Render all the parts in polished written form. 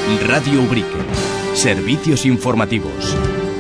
Radio Ubrique. Servicios informativos.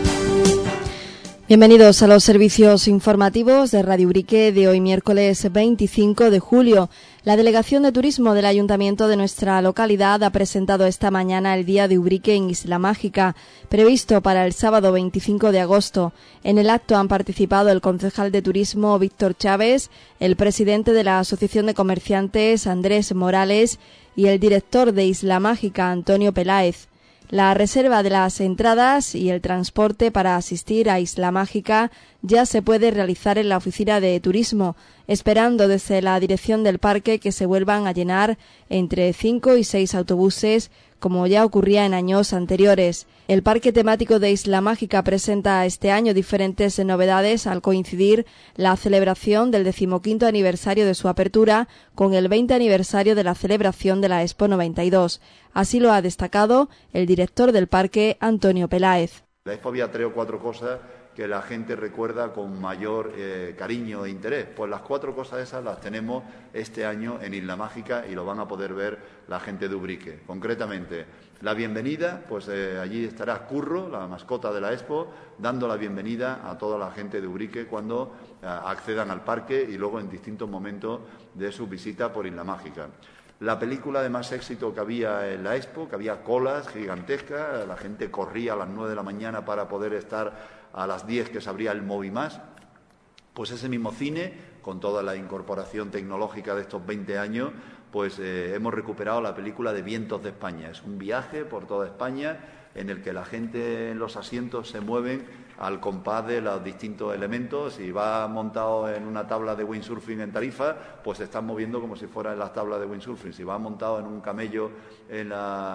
Bienvenidos a los servicios informativos de Radio Ubrique de hoy miércoles 25 de julio. La Delegación de Turismo del Ayuntamiento de nuestra localidad ha presentado esta mañana el Día de Ubrique en Isla Mágica, previsto para el sábado 25 de agosto. En el acto han participado el concejal de Turismo Víctor Chávez, el presidente de la Asociación de Comerciantes Andrés Morales y el director de Isla Mágica Antonio Peláez. La reserva de las entradas y el transporte para asistir a Isla Mágica ya se puede realizar en la oficina de turismo, esperando desde la dirección del parque que se vuelvan a llenar entre 5 y 6 autobuses, como ya ocurría en años anteriores. El parque temático de Isla Mágica presenta este año diferentes novedades al coincidir la celebración del 15º aniversario de su apertura con el 20 aniversario de la celebración de la Expo 92. Así lo ha destacado el director del parque, Antonio Peláez. La Expo había 3 o 4 cosas que la gente recuerda con mayor cariño e interés. Pues las 4 cosas esas las tenemos este año en Isla Mágica y lo van a poder ver la gente de Ubrique. Concretamente, la bienvenida, pues allí estará Curro, la mascota de la Expo, dando la bienvenida a toda la gente de Ubrique cuando accedan al parque y luego en distintos momentos de su visita por Isla Mágica. La película de más éxito que había en la Expo, que había colas gigantescas, la gente corría a las 9 de la mañana para poder estar a las 10 que se abría el Movimás, pues ese mismo cine, con toda la incorporación tecnológica de estos 20 años, pues hemos recuperado la película de Vientos de España. Es un viaje por toda España en el que la gente en los asientos se mueven al compás de los distintos elementos. Si va montado en una tabla de windsurfing en Tarifa, pues se están moviendo como si fuera en las tablas de windsurfing. Si va montado en un camello en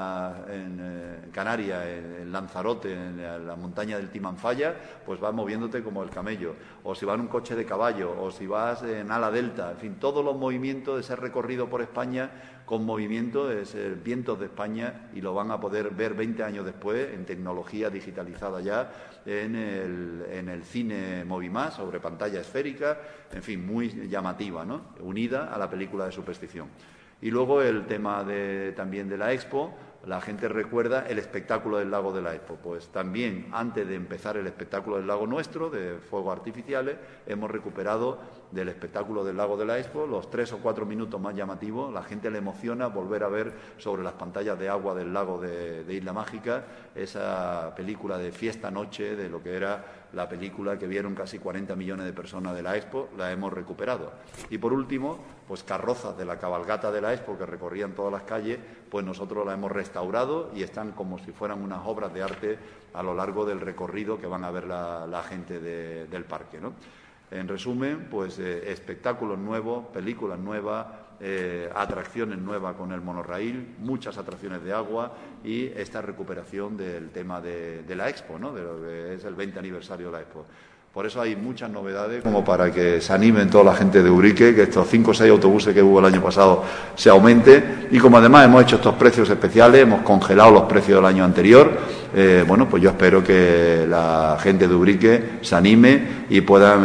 Canarias, en Lanzarote, en la montaña del Timanfaya, pues vas moviéndote como el camello. O si va en un coche de caballo, o si vas en ala delta, en fin, todos los movimientos de ese recorrido por España con movimiento es el Vientos de España y lo van a poder ver 20 años después en tecnología digitalizada ya en el cine Movimás sobre pantalla esférica, en fin, muy llamativa, ¿no? Unida a la película de Superstición. Y luego el tema también de la Expo, la gente recuerda el espectáculo del lago de la Expo. Pues también, antes de empezar el espectáculo del lago nuestro, de fuegos artificiales, hemos recuperado del espectáculo del lago de la Expo los 3 o 4 minutos más llamativos. La gente le emociona volver a ver sobre las pantallas de agua del lago de Isla Mágica esa película de fiesta noche, de lo que era la película que vieron casi 40 millones de personas de la Expo, la hemos recuperado. Y por último, pues carrozas de la cabalgata de la Expo que recorrían todas las calles, pues nosotros la hemos restaurado y están como si fueran unas obras de arte a lo largo del recorrido que van a ver la gente del parque, ¿no? En resumen, pues espectáculos nuevos, películas nuevas, atracciones nuevas con el monorraíl, muchas atracciones de agua y esta recuperación del tema de la Expo, ¿no? De lo que es el 20 aniversario de la Expo. Por eso hay muchas novedades como para que se animen toda la gente de Ubrique, que estos 5 o 6 autobuses que hubo el año pasado se aumente. Y como además hemos hecho estos precios especiales, hemos congelado los precios del año anterior, bueno, pues yo espero que la gente de Ubrique se anime y puedan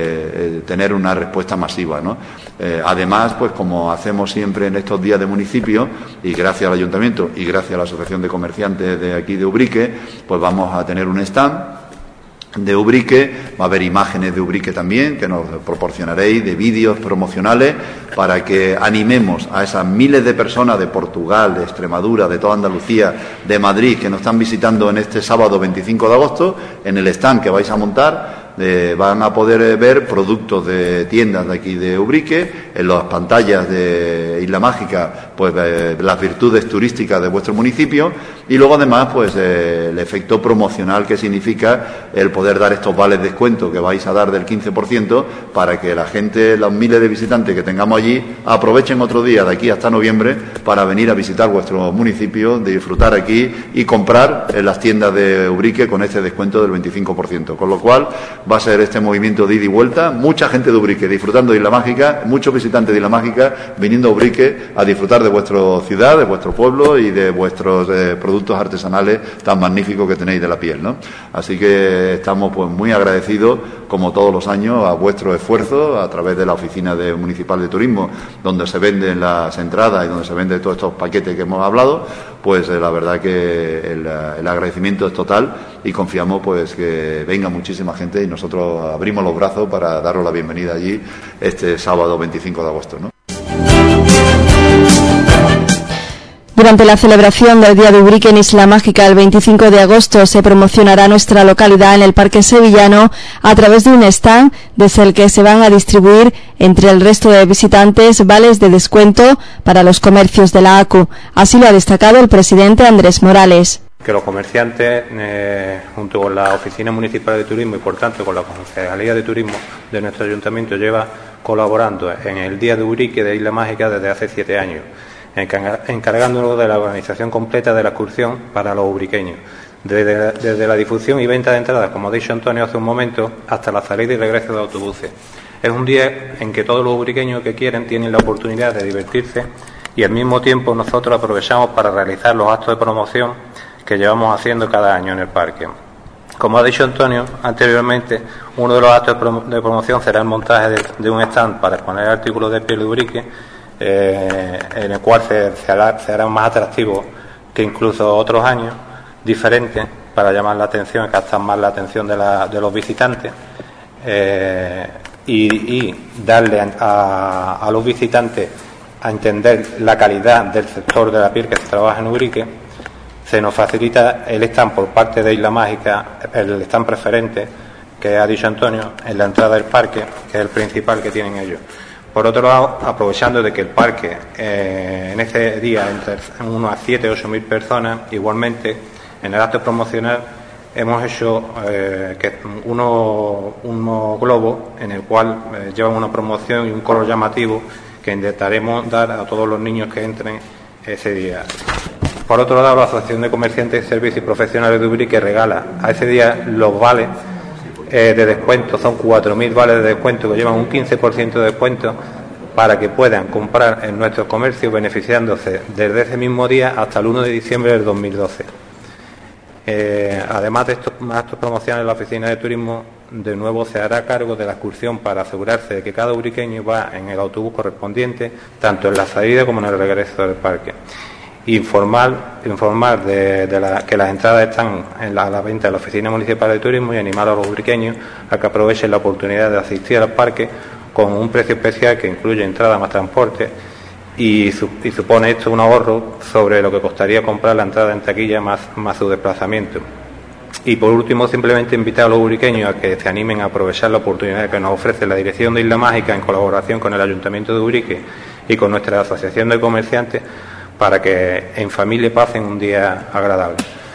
tener una respuesta masiva, ¿no? Además, pues como hacemos siempre en estos días de municipio, y gracias al Ayuntamiento y gracias a la Asociación de Comerciantes de aquí de Ubrique, pues vamos a tener un stand de Ubrique, va a haber imágenes de Ubrique también que nos proporcionaréis, de vídeos promocionales para que animemos a esas miles de personas de Portugal, de Extremadura, de toda Andalucía, de Madrid que nos están visitando en este sábado 25 de agosto en el stand que vais a montar. Van a poder ver productos de tiendas de aquí de Ubrique, en las pantallas de Isla Mágica, pues las virtudes turísticas de vuestro municipio y luego además pues el efecto promocional que significa el poder dar estos vales de descuento que vais a dar del 15% para que la gente, los miles de visitantes que tengamos allí, aprovechen otro día de aquí hasta noviembre para venir a visitar vuestro municipio, de disfrutar aquí y comprar en las tiendas de Ubrique con este descuento del 25%. Con lo cual va a ser este movimiento de ida y vuelta. Mucha gente de Ubrique disfrutando de Isla Mágica, muchos visitantes de Isla Mágica viniendo a Ubrique a disfrutar de vuestra ciudad, de vuestro pueblo y de vuestros productos artesanales tan magníficos que tenéis de la piel, ¿no? Así que estamos pues muy agradecidos, como todos los años, a vuestro esfuerzo a través de la Oficina Municipal de Turismo, donde se venden las entradas y donde se venden todos estos paquetes que hemos hablado. Pues la verdad que el agradecimiento es total y confiamos pues que venga muchísima gente y nosotros abrimos los brazos para daros la bienvenida allí este sábado 25 de agosto, ¿no? Durante la celebración del Día de Ubrique en Isla Mágica el 25 de agosto se promocionará nuestra localidad en el Parque Sevillano a través de un stand desde el que se van a distribuir entre el resto de visitantes vales de descuento para los comercios de la ACU. Así lo ha destacado el presidente Andrés Morales. Que los comerciantes, junto con la Oficina Municipal de Turismo y por tanto con la Concejalía de Turismo de nuestro Ayuntamiento, lleva colaborando en el Día de Ubrique de Isla Mágica desde hace 7 años. Encargándonos de la organización completa de la excursión para los ubriqueños, desde la difusión y venta de entradas, como ha dicho Antonio hace un momento, hasta la salida y regreso de autobuses. Es un día en que todos los ubriqueños que quieren tienen la oportunidad de divertirse y al mismo tiempo nosotros aprovechamos para realizar los actos de promoción que llevamos haciendo cada año en el parque. Como ha dicho Antonio anteriormente, uno de los actos de promoción será el montaje de un stand para exponer artículos de piel de Ubrique, en el cual se hará más atractivo que incluso otros años, diferentes, para llamar la atención y captar más la atención de los visitantes, y darle a los visitantes a entender la calidad del sector de la piel que se trabaja en Ubrique. Se nos facilita el stand por parte de Isla Mágica, el stand preferente que ha dicho Antonio, en la entrada del parque, que es el principal que tienen ellos. Por otro lado, aprovechando de que el parque en ese día entre unos 7 o 8 mil personas, igualmente en el acto promocional hemos hecho unos globos en el cual llevan una promoción y un color llamativo que intentaremos dar a todos los niños que entren ese día. Por otro lado, la Asociación de Comerciantes, Servicios y Profesionales de Ubrique regala a ese día los vales de descuento. Son 4.000 vales de descuento que llevan un 15% de descuento para que puedan comprar en nuestros comercios, beneficiándose desde ese mismo día hasta el 1 de diciembre del 2012. Además de estos actos promocionales, la Oficina de Turismo de nuevo se hará cargo de la excursión para asegurarse de que cada ubriqueño va en el autobús correspondiente, tanto en la salida como en el regreso del parque. Informar que las entradas están a la venta de la Oficina Municipal de Turismo y animar a los ubriqueños a que aprovechen la oportunidad de asistir al parque con un precio especial que incluye entrada más transporte y supone esto un ahorro sobre lo que costaría comprar la entrada en taquilla más su desplazamiento. Y por último, simplemente invitar a los ubriqueños a que se animen a aprovechar la oportunidad que nos ofrece la Dirección de Isla Mágica en colaboración con el Ayuntamiento de Ubrique y con nuestra Asociación de Comerciantes, para que en familia pasen un día agradable.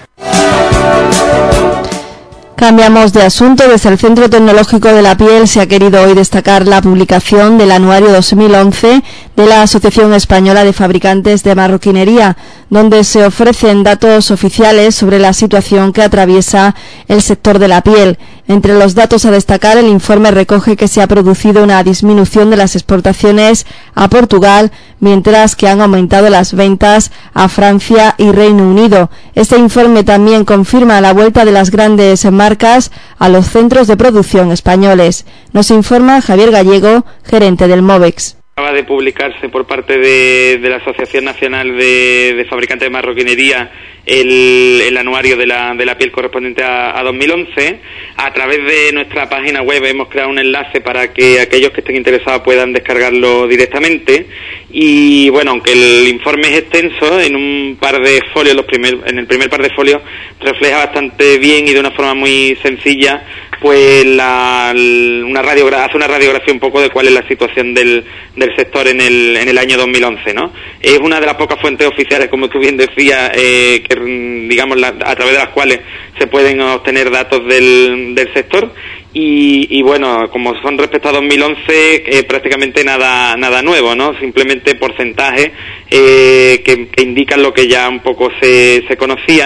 Cambiamos de asunto. Desde el Centro Tecnológico de la Piel se ha querido hoy destacar la publicación del anuario 2011 de la Asociación Española de Fabricantes de Marroquinería, donde se ofrecen datos oficiales sobre la situación que atraviesa el sector de la piel. Entre los datos a destacar, el informe recoge que se ha producido una disminución de las exportaciones a Portugal, mientras que han aumentado las ventas a Francia y Reino Unido. Este informe también confirma la vuelta de las grandes marcas a los centros de producción españoles. Nos informa Javier Gallego, gerente del Movex. Acaba de publicarse por parte de la Asociación Nacional de Fabricantes de Marroquinería el anuario de la piel correspondiente a 2011. A través de nuestra página web hemos creado un enlace para que aquellos que estén interesados puedan descargarlo directamente. Y bueno, aunque el informe es extenso, en un par de folios, en el primer par de folios refleja bastante bien y de una forma muy sencilla pues hace una radiografía un poco de cuál es la situación del sector en el año 2011, ¿no? Es una de las pocas fuentes oficiales, como tú bien decías, que digamos a través de las cuales se pueden obtener datos del sector. Y bueno, como son respecto a 2011, prácticamente nada nuevo, ¿no? Simplemente porcentajes que indican lo que ya un poco se conocía,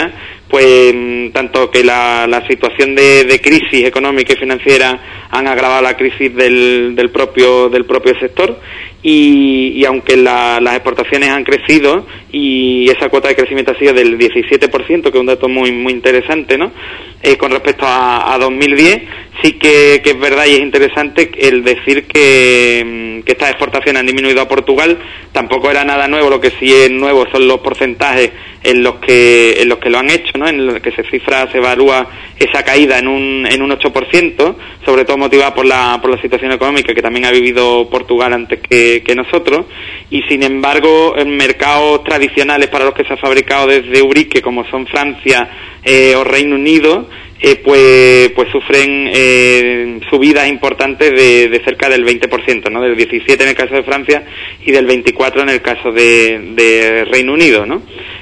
pues tanto que la situación de crisis económica y financiera han agravado la crisis del propio sector, y aunque las exportaciones han crecido y esa cuota de crecimiento ha sido del 17%, que es un dato muy muy interesante, ¿no? Con respecto a 2010, sí que es verdad y es interesante el decir que estas exportaciones han disminuido a Portugal. Tampoco era nada nuevo, lo que sí es nuevo son los porcentajes en los que lo han hecho, ¿no? En los que se evalúa esa caída en un 8%, sobre todo motivada por la situación económica que también ha vivido Portugal antes que nosotros, y sin embargo en mercados tradicionales para los que se ha fabricado desde Ubrique, como son Francia o Reino Unido, pues sufren subidas importantes de cerca del 20%, ¿no? Del 17% en el caso de Francia y del 24% en el caso de Reino Unido, ¿no?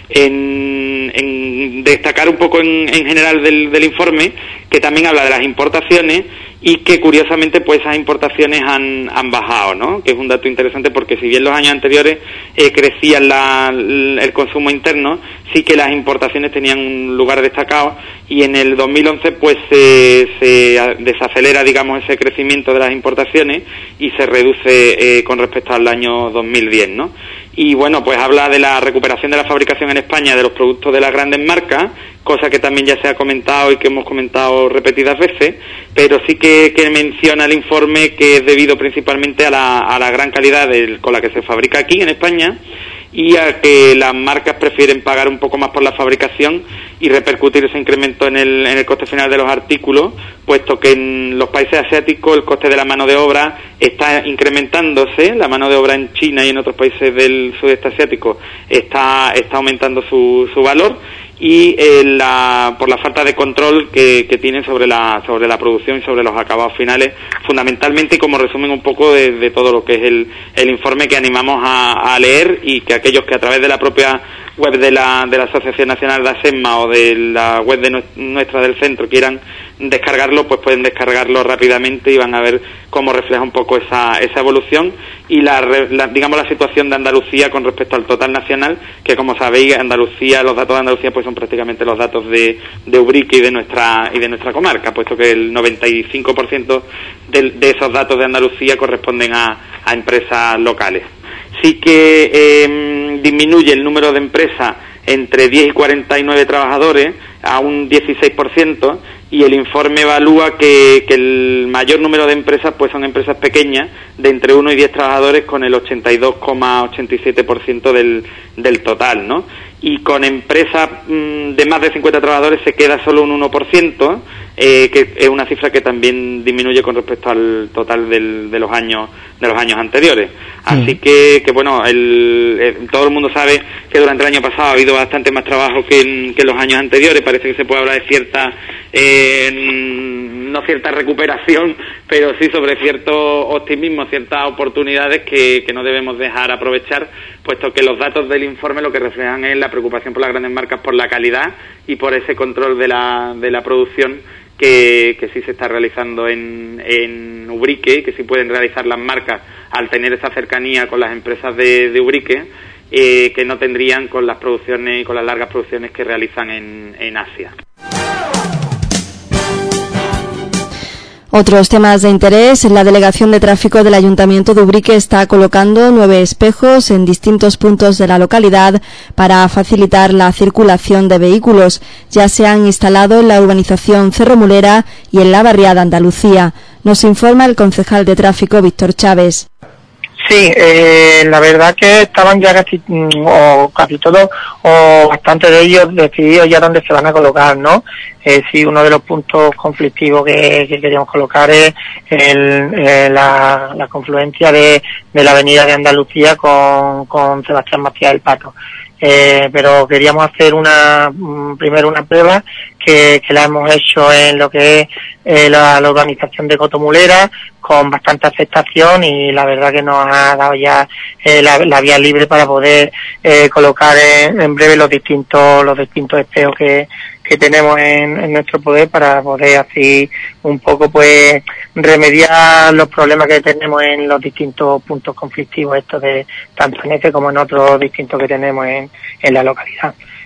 En destacar un poco en general del informe, que también habla de las importaciones, y que curiosamente pues esas importaciones han bajado, ¿no? Que es un dato interesante, porque si bien los años anteriores crecía el consumo interno, sí que las importaciones tenían un lugar destacado, y en el 2011 pues se desacelera, digamos, ese crecimiento de las importaciones y se reduce con respecto al año 2010, ¿no? Y bueno, pues habla de la recuperación de la fabricación en España de los productos de las grandes marcas, cosa que también ya se ha comentado y que hemos comentado repetidas veces, pero sí que menciona el informe que es debido principalmente a la gran calidad con la que se fabrica aquí en España, y a que las marcas prefieren pagar un poco más por la fabricación y repercutir ese incremento en el coste final de los artículos, puesto que en los países asiáticos el coste de la mano de obra está incrementándose. La mano de obra en China y en otros países del sudeste asiático está aumentando su valor, y por la falta de control que tienen sobre la producción y sobre los acabados finales, fundamentalmente, y como resumen un poco de todo lo que es el informe, que animamos a leer, y que aquellos que a través de la propia web de la Asociación Nacional de ASEMA o de la web de nuestra del centro quieran descargarlo, pues pueden descargarlo rápidamente y van a ver cómo refleja un poco esa evolución y digamos la situación de Andalucía con respecto al total nacional, que como sabéis Andalucía, los datos de Andalucía pues son prácticamente los datos de Ubrique y de nuestra comarca, puesto que el 95% de esos datos de Andalucía corresponden a empresas locales. Sí que disminuye el número de empresas entre 10 y 49 trabajadores a un 16%, y el informe evalúa que el mayor número de empresas pues son empresas pequeñas de entre 1 y 10 trabajadores, con el 82,87% del total, ¿no? Y con empresas de más de 50 trabajadores se queda solo un 1%, que es una cifra que también disminuye con respecto al total de los años anteriores. Así que bueno, todo el mundo sabe que durante el año pasado ha habido bastante más trabajo que en los años anteriores. Parece que se puede hablar de cierta no cierta recuperación, pero sí sobre cierto optimismo, ciertas oportunidades que no debemos dejar aprovechar, puesto que los datos del informe lo que reflejan es la preocupación por las grandes marcas, por la calidad y por ese control de la producción que sí se está realizando en Ubrique, que sí pueden realizar las marcas al tener esa cercanía con las empresas de Ubrique, que no tendrían con las producciones y con las largas producciones que realizan en Asia. Otros temas de interés. La Delegación de Tráfico del Ayuntamiento de Ubrique está colocando 9 espejos en distintos puntos de la localidad para facilitar la circulación de vehículos. Ya se han instalado en la urbanización Cerro Mulera y en la barriada Andalucía. Nos informa el concejal de Tráfico, Víctor Chávez. Sí, la verdad que estaban ya casi todos o bastante de ellos decididos ya dónde se van a colocar, ¿no? Sí, uno de los puntos conflictivos que queríamos colocar es la confluencia de la avenida de Andalucía con Sebastián Macías del Pato. Pero queríamos hacer primero una prueba que la hemos hecho en lo que es la urbanización de Cotomulera, con bastante aceptación, y la verdad que nos ha dado ya la vía libre para poder colocar en breve los distintos espejos que tenemos en nuestro poder, para poder así un poco pues remediar los problemas que tenemos en los distintos puntos conflictivos, estos de tanto en este como en otros distintos que tenemos en la localidad.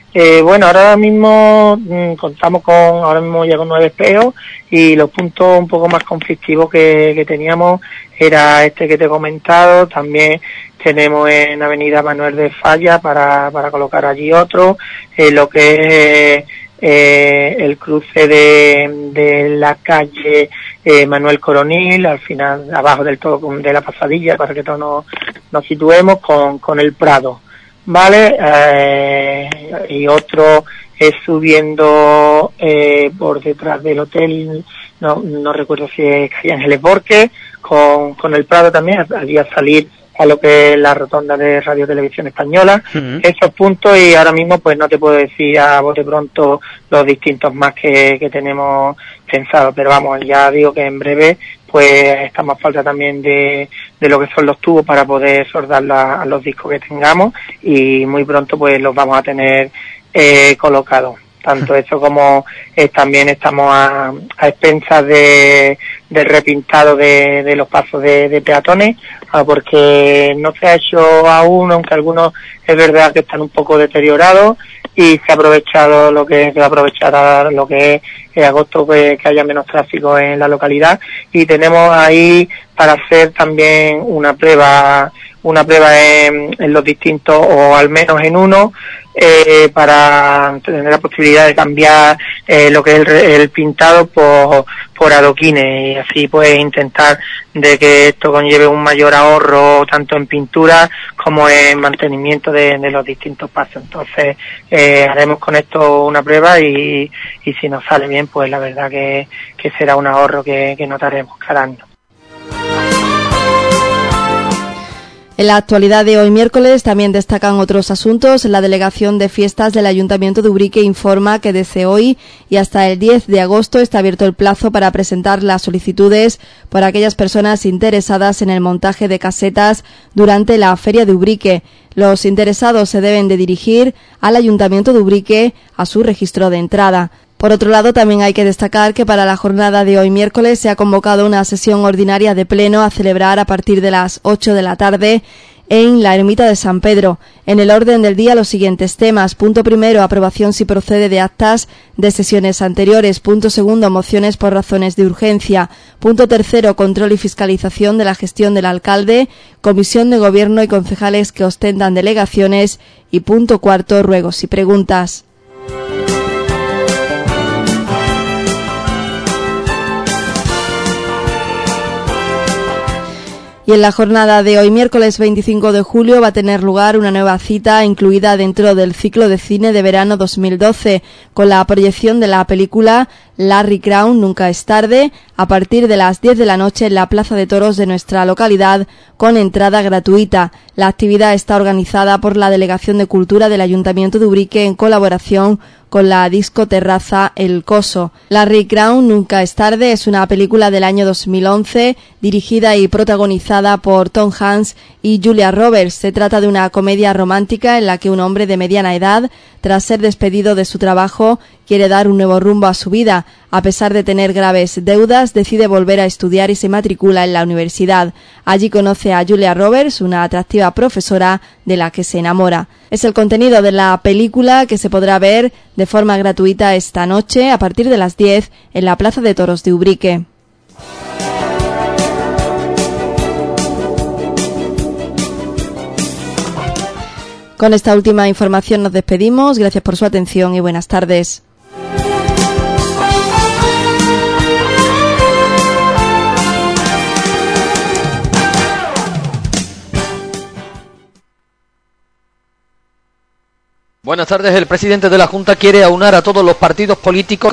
Bueno, ahora mismo contamos ahora mismo ya con 9 espejos, y los puntos un poco más conflictivos que teníamos era este que te he comentado. También tenemos en Avenida Manuel de Falla para colocar allí otro, lo que es el cruce de la calle Manuel Coronil, al final, abajo del todo de la pasadilla, para que todos nos situemos, con el Prado. Vale, y otro es subiendo por detrás del hotel, no recuerdo si es Calle Ángeles Borges, con el Prado también, allí a salir a lo que es la rotonda de Radio Televisión Española. Esos puntos, y ahora mismo pues no te puedo decir a bote pronto los distintos más que tenemos pensados, pero vamos, ya digo que en breve pues estamos a falta también de lo que son los tubos para poder soldar a los discos que tengamos, y muy pronto pues los vamos a tener colocados. Tanto eso como también estamos a expensas del repintado de los pasos de peatones, porque no se ha hecho aún, aunque algunos es verdad que están un poco deteriorados, y se ha aprovechado lo que se va a aprovechar lo que es agosto, que haya menos tráfico en la localidad, y tenemos ahí para hacer también una prueba en los distintos, o al menos en uno, para tener la posibilidad de cambiar lo que es el pintado por adoquines, y así pues intentar de que esto conlleve un mayor ahorro tanto en pintura como en mantenimiento de los distintos pasos. Entonces haremos con esto una prueba, y si nos sale bien, pues la verdad que será un ahorro que notaremos cada año. En la actualidad de hoy miércoles también destacan otros asuntos. La Delegación de Fiestas del Ayuntamiento de Ubrique informa que desde hoy y hasta el 10 de agosto está abierto el plazo para presentar las solicitudes por aquellas personas interesadas en el montaje de casetas durante la Feria de Ubrique. Los interesados se deben de dirigir al Ayuntamiento de Ubrique a su registro de entrada. Por otro lado, también hay que destacar que para la jornada de hoy miércoles se ha convocado una sesión ordinaria de pleno a celebrar a partir de las 8 de la tarde en la Ermita de San Pedro. En el orden del día los siguientes temas. Punto primero, aprobación si procede de actas de sesiones anteriores. Punto segundo, mociones por razones de urgencia. Punto tercero, control y fiscalización de la gestión del alcalde, comisión de gobierno y concejales que ostentan delegaciones. Y punto cuarto, ruegos y preguntas. Y en la jornada de hoy, miércoles 25 de julio, va a tener lugar una nueva cita incluida dentro del ciclo de cine de verano 2012, con la proyección de la película Larry Crowne, Nunca es tarde, a partir de las 10 de la noche en la Plaza de Toros de nuestra localidad, con entrada gratuita. La actividad está organizada por la Delegación de Cultura del Ayuntamiento de Ubrique en colaboración con la discoterraza El Coso. Larry Crowne, Nunca es tarde, es una película del año 2011, dirigida y protagonizada por Tom Hanks y Julia Roberts. Se trata de una comedia romántica en la que un hombre de mediana edad, tras ser despedido de su trabajo, quiere dar un nuevo rumbo a su vida. A pesar de tener graves deudas, decide volver a estudiar y se matricula en la universidad. Allí conoce a Julia Roberts, una atractiva profesora de la que se enamora. Es el contenido de la película que se podrá ver de forma gratuita esta noche a partir de las 10 en la Plaza de Toros de Ubrique. Con esta última información nos despedimos. Gracias por su atención y buenas tardes. Buenas tardes. El presidente de la Junta quiere aunar a todos los partidos políticos